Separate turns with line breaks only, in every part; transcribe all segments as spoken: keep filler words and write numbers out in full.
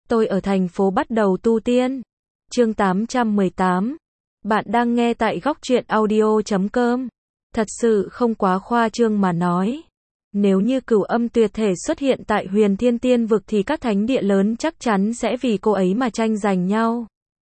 Tôi ở thành phố bắt đầu tu tiên. Chương tám trăm mười tám. Bạn đang nghe tại góc truyện audio chấm com. Thật sự không quá khoa trương mà nói. Nếu như Cửu Âm tuyệt thể xuất hiện tại Huyền Thiên Tiên vực thì các thánh địa lớn chắc chắn sẽ vì cô ấy mà tranh giành nhau.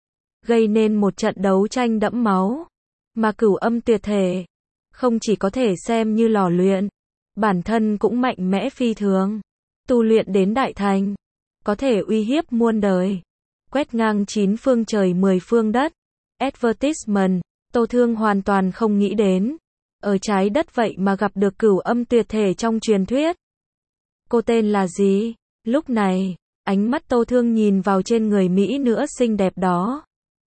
Gây nên một trận đấu tranh đẫm máu. Mà Cửu Âm tuyệt thể không chỉ có thể xem như lò luyện, bản thân cũng mạnh mẽ phi thường. Tu luyện đến đại thành, có thể uy hiếp muôn đời, quét ngang chín phương trời mười phương đất. Advertisement, Tô Thương hoàn toàn không nghĩ đến, ở trái đất vậy mà gặp được Cửu Âm tuyệt thể trong truyền thuyết. Cô tên là gì? Lúc này, ánh mắt Tô Thương nhìn vào trên người mỹ nữ xinh đẹp đó.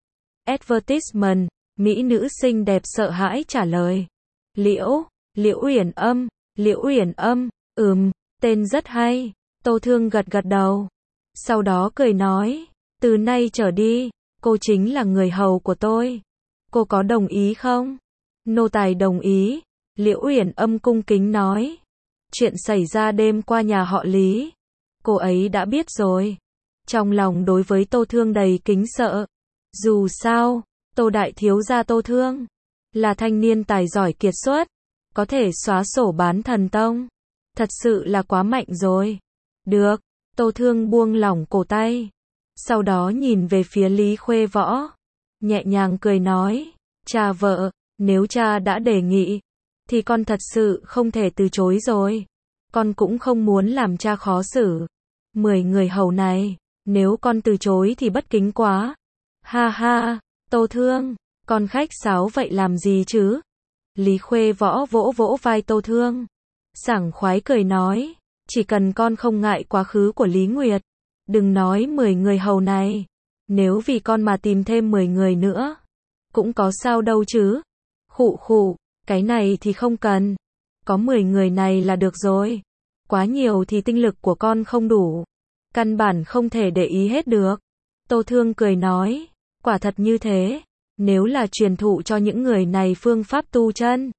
Advertisement, mỹ nữ xinh đẹp sợ hãi trả lời. Liễu, Liễu Uyển Âm, Liễu Uyển Âm, ừm, tên rất hay. Tô Thương gật gật đầu. Sau đó cười nói, từ nay trở đi, cô chính là người hầu của tôi. Cô có đồng ý không? Nô tài đồng ý. Liễu Uyển Âm cung kính nói. Chuyện xảy ra đêm qua nhà họ Lý, cô ấy đã biết rồi. Trong lòng đối với Tô Thương đầy kính sợ. Dù sao, Tô đại thiếu gia Tô Thương là thanh niên tài giỏi kiệt xuất, có thể xóa sổ bán thần tông. Thật sự là quá mạnh rồi. Được, Tô Thương buông lỏng cổ tay. Sau đó nhìn về phía Lý Khuê Võ, nhẹ nhàng cười nói, cha vợ, nếu cha đã đề nghị, thì con thật sự không thể từ chối rồi. Con cũng không muốn làm cha khó xử. Mười người hầu này, nếu con từ chối thì bất kính quá. Ha ha, Tô Thương, con khách sáo vậy làm gì chứ? Lý Khuê Võ vỗ vỗ vai Tô Thương, sảng khoái cười nói, chỉ cần con không ngại quá khứ của Lý Nguyệt, đừng nói mười người hầu này, nếu vì con mà tìm thêm mười người nữa, cũng có sao đâu chứ. Khụ khụ, cái này thì không cần, có mười người này là được rồi. Quá nhiều thì tinh lực của con không đủ, căn bản không thể để ý hết được. Tô Thương cười nói, quả thật như thế, nếu là truyền thụ cho những người này phương pháp tu chân,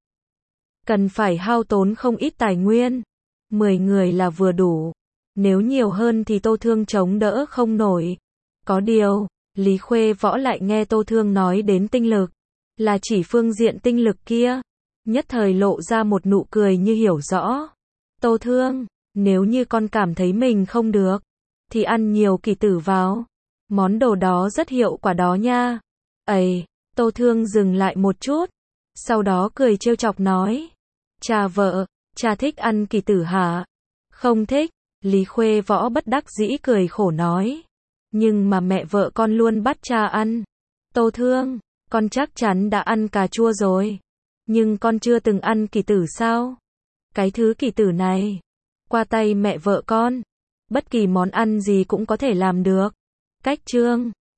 cần phải hao tốn không ít tài nguyên. Mười người là vừa đủ, nếu nhiều hơn thì Tô Thương chống đỡ không nổi. Có điều, Lý Khuê Võ lại nghe Tô Thương nói đến tinh lực, là chỉ phương diện tinh lực kia, nhất thời lộ ra một nụ cười như hiểu rõ. Tô Thương, nếu như con cảm thấy mình không được, thì ăn nhiều kỳ tử vào, món đồ đó rất hiệu quả đó nha. Ây, Tô Thương dừng lại một chút, sau đó cười trêu chọc nói, cha vợ, cha thích ăn kỳ tử hả? Không thích. Lý Khuê Võ bất đắc dĩ cười khổ nói, nhưng mà mẹ vợ con luôn bắt cha ăn. Tô Thương, con chắc chắn đã ăn cà chua rồi, nhưng con chưa từng ăn kỳ tử sao? Cái thứ kỳ tử này, qua tay mẹ vợ con, bất kỳ món ăn gì cũng có thể làm được. Cách trương,